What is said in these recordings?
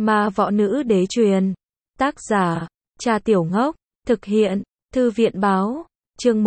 Ma võ nữ đế truyền. Tác giả, Cha Tiểu Ngốc. Thực hiện, Thư viện báo. Chương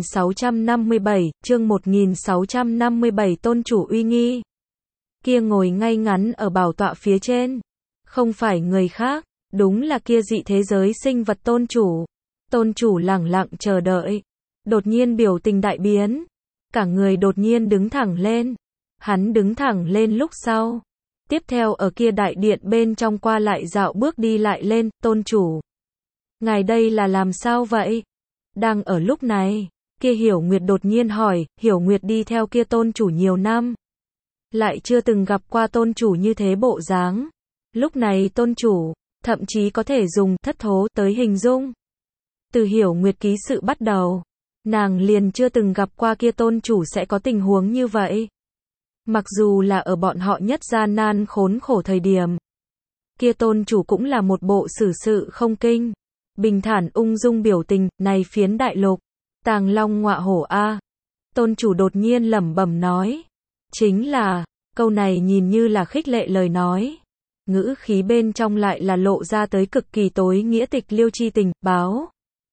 1657, tôn chủ uy nghi. Kia ngồi ngay ngắn ở bảo tọa phía trên. Không phải người khác, đúng là kia dị thế giới sinh vật tôn chủ. Tôn chủ lẳng lặng chờ đợi. Đột nhiên biểu tình đại biến. Cả người đột nhiên đứng thẳng lên. Hắn đứng thẳng lên lúc sau. Tiếp theo ở kia đại điện bên trong qua lại dạo bước đi lại lên, tôn chủ. Ngài đây là làm sao vậy? Đang ở lúc này, kia Hiểu Nguyệt đột nhiên hỏi, Hiểu Nguyệt đi theo kia tôn chủ nhiều năm. Lại chưa từng gặp qua tôn chủ như thế bộ dáng. Lúc này tôn chủ, thậm chí có thể dùng thất thố tới hình dung. Từ Hiểu Nguyệt ký sự bắt đầu, nàng liền chưa từng gặp qua kia tôn chủ sẽ có tình huống như vậy. Mặc dù là ở bọn họ nhất gian nan khốn khổ thời điểm, kia tôn chủ cũng là một bộ xử sự không kinh, bình thản ung dung biểu tình, này phiến đại lục, tàng long ngọa hổ a. Tôn chủ đột nhiên lẩm bẩm nói, chính là, câu này nhìn như là khích lệ lời nói, ngữ khí bên trong lại là lộ ra tới cực kỳ tối nghĩa tịch liêu chi tình, báo.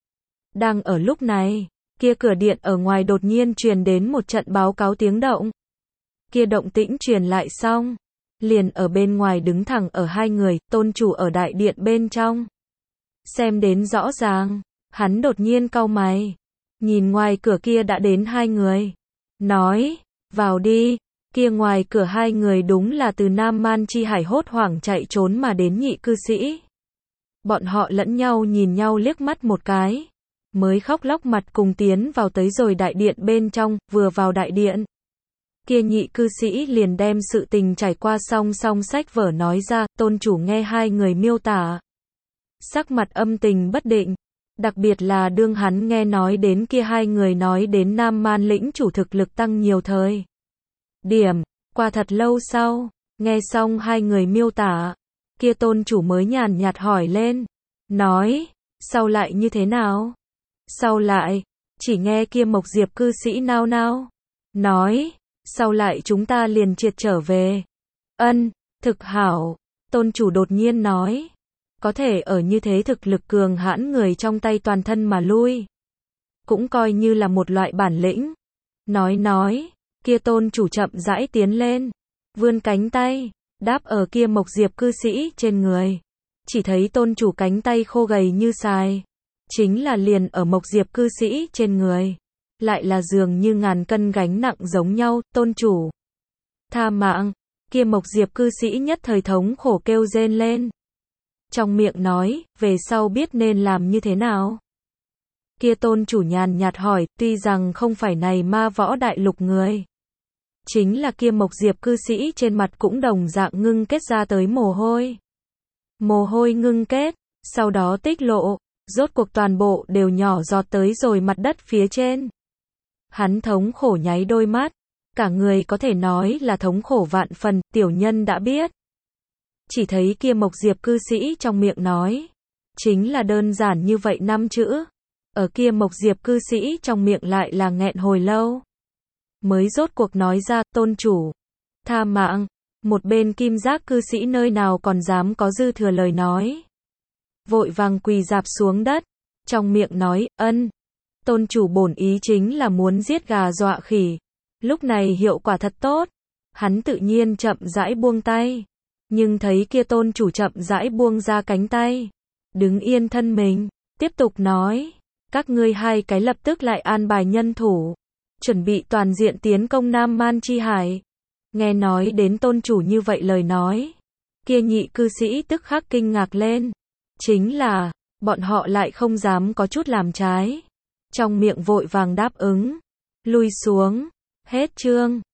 Đang ở lúc này, kia cửa điện ở ngoài đột nhiên truyền đến một trận báo cáo tiếng động. Kia động tĩnh truyền lại xong, liền ở bên ngoài đứng thẳng ở hai người, tôn chủ ở đại điện bên trong. Xem đến rõ ràng, hắn đột nhiên cau mày, nhìn ngoài cửa kia đã đến hai người, nói, vào đi. Kia ngoài cửa hai người đúng là từ Nam Man Chi Hải hốt hoảng chạy trốn mà đến nhị cư sĩ. Bọn họ lẫn nhau nhìn nhau liếc mắt một cái, mới khóc lóc mặt cùng tiến vào tới rồi đại điện bên trong, vừa vào đại điện. Kia nhị cư sĩ liền đem sự tình trải qua song sách vở nói ra, tôn chủ nghe hai người miêu tả. Sắc mặt âm tình bất định, đặc biệt là đương hắn nghe nói đến kia hai người nói đến Nam Man lĩnh chủ thực lực tăng nhiều thời điểm, qua thật lâu sau, nghe xong hai người miêu tả, kia tôn chủ mới nhàn nhạt hỏi lên, nói, sau lại như thế nào? Sau lại, chỉ nghe kia Mộc Diệp cư sĩ nao nao, nói, sau lại chúng ta liền triệt trở về. Ân, thực hảo, tôn chủ đột nhiên nói, có thể ở như thế thực lực cường hãn người trong tay toàn thân mà lui, cũng coi như là một loại bản lĩnh. Nói, kia tôn chủ chậm rãi tiến lên, vươn cánh tay, đáp ở kia Mộc Diệp cư sĩ trên người. Chỉ thấy tôn chủ cánh tay khô gầy như sài, chính là liền ở Mộc Diệp cư sĩ trên người, lại là dường như ngàn cân gánh nặng giống nhau, tôn chủ. Tha mạng, kia Mộc Diệp cư sĩ nhất thời thống khổ kêu rên lên. Trong miệng nói, về sau biết nên làm như thế nào? Kia tôn chủ nhàn nhạt hỏi, tuy rằng không phải này ma võ đại lục người. Chính là kia Mộc Diệp cư sĩ trên mặt cũng đồng dạng ngưng kết ra tới mồ hôi. Mồ hôi ngưng kết, sau đó tích lộ, rốt cuộc toàn bộ đều nhỏ giọt tới rồi mặt đất phía trên. Hắn thống khổ nháy đôi mắt, cả người có thể nói là thống khổ vạn phần, tiểu nhân đã biết. Chỉ thấy kia Mộc Diệp cư sĩ trong miệng nói, chính là đơn giản như vậy 5 chữ. Ở kia Mộc Diệp cư sĩ trong miệng lại là nghẹn hồi lâu. Mới rốt cuộc nói ra, tôn chủ. Tha mạng, một bên kim giác cư sĩ nơi nào còn dám có dư thừa lời nói. Vội vàng quỳ rạp xuống đất, trong miệng nói, ân. Tôn chủ bổn ý chính là muốn giết gà dọa khỉ. Lúc này hiệu quả thật tốt. Hắn tự nhiên chậm rãi buông tay. Nhưng thấy kia tôn chủ chậm rãi buông ra cánh tay. Đứng yên thân mình, tiếp tục nói. Các ngươi hai cái lập tức lại an bài nhân thủ. Chuẩn bị toàn diện tiến công Nam Man Chi Hải. Nghe nói đến tôn chủ như vậy lời nói. Kia nhị cư sĩ tức khắc kinh ngạc lên. Chính là, bọn họ lại không dám có chút làm trái. Trong miệng vội vàng đáp ứng. Lui xuống. Hết chương.